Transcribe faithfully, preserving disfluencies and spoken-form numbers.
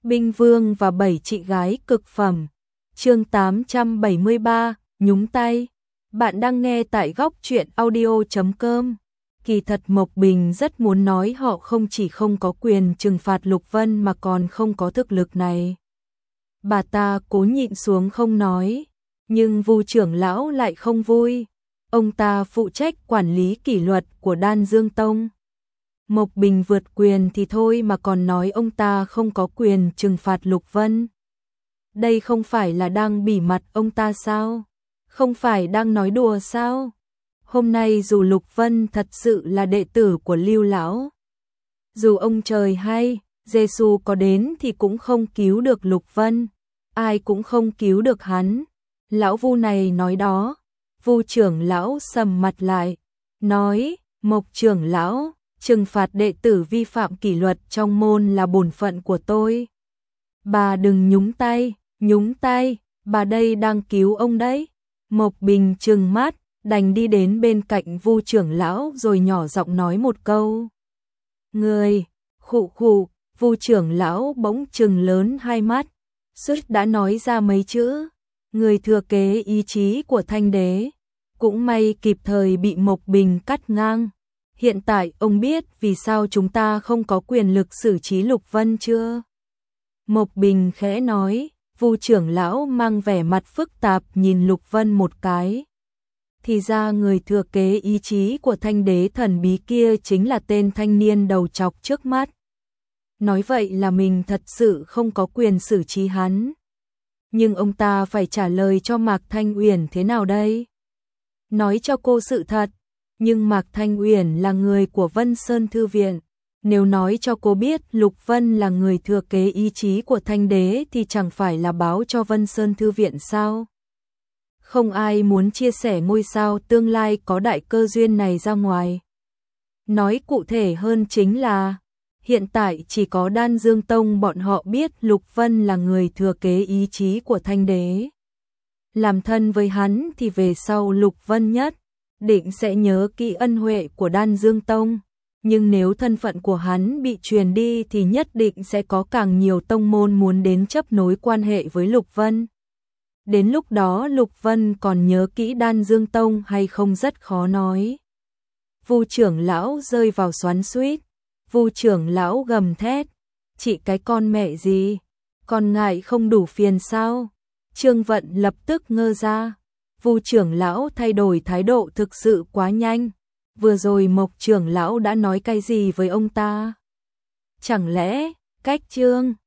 Binh Vương và bảy chị gái cực phẩm. Chương tám trăm bảy mươi ba, nhúng tay. Bạn đang nghe tại góc truyện audio chấm com. Kỳ thật Mộc Bình rất muốn nói họ không chỉ không có quyền trừng phạt Lục Vân mà còn không có thực lực này. Bà ta cố nhịn xuống không nói, nhưng Vu trưởng lão lại không vui. Ông ta phụ trách quản lý kỷ luật của Đan Dương Tông. Mộc Bình vượt quyền thì thôi mà còn nói ông ta không có quyền trừng phạt Lục Vân. Đây không phải là đang bỉ mặt ông ta sao? Không phải đang nói đùa sao? Hôm nay dù Lục Vân thật sự là đệ tử của Lưu lão, dù ông trời hay, Giê-xu có đến thì cũng không cứu được Lục Vân, ai cũng không cứu được hắn. Lão Vu này nói đó. Vu trưởng lão sầm mặt lại, nói: Mộc trưởng lão, trừng phạt đệ tử vi phạm kỷ luật trong môn là bổn phận của tôi. Bà đừng nhúng tay, nhúng tay, bà đây đang cứu ông đấy. Mộc Bình trừng mắt, đành đi đến bên cạnh Vu trưởng lão rồi nhỏ giọng nói một câu. Người, khụ khụ, Vu trưởng lão bỗng trừng lớn hai mắt, suýt đã nói ra mấy chữ. Người thừa kế ý chí của Thanh đế. Cũng may kịp thời bị Mộc Bình cắt ngang. Hiện tại ông biết vì sao chúng ta không có quyền lực xử trí Lục Vân chưa? Mộc Bình khẽ nói. Vu trưởng lão mang vẻ mặt phức tạp nhìn Lục Vân một cái. Thì ra người thừa kế ý chí của Thanh đế thần bí kia chính là tên thanh niên đầu trọc trước mắt. Nói vậy là mình thật sự không có quyền xử trí hắn. Nhưng ông ta phải trả lời cho Mạc Thanh Uyển thế nào đây? Nói cho cô sự thật, nhưng Mạc Thanh Uyển là người của Vân Sơn Thư Viện. Nếu nói cho cô biết Lục Vân là người thừa kế ý chí của Thanh đế thì chẳng phải là báo cho Vân Sơn Thư Viện sao? Không ai muốn chia sẻ ngôi sao tương lai có đại cơ duyên này ra ngoài. Nói cụ thể hơn chính là hiện tại chỉ có Đan Dương Tông bọn họ biết Lục Vân là người thừa kế ý chí của Thanh đế. Làm thân với hắn thì về sau Lục Vân nhất định sẽ nhớ kỹ ân huệ của Đan Dương Tông. Nhưng nếu thân phận của hắn bị truyền đi thì nhất định sẽ có càng nhiều tông môn muốn đến chấp nối quan hệ với Lục Vân. Đến lúc đó Lục Vân còn nhớ kỹ Đan Dương Tông hay không rất khó nói. Vu trưởng lão rơi vào xoắn xuýt. Vu trưởng lão gầm thét. Chị cái con mẹ gì? Con ngại không đủ phiền sao? Trương Vận lập tức ngơ ra. Vu trưởng lão thay đổi thái độ thực sự quá nhanh. Vừa rồi Mộc trưởng lão đã nói cái gì với ông ta? Chẳng lẽ cách Trương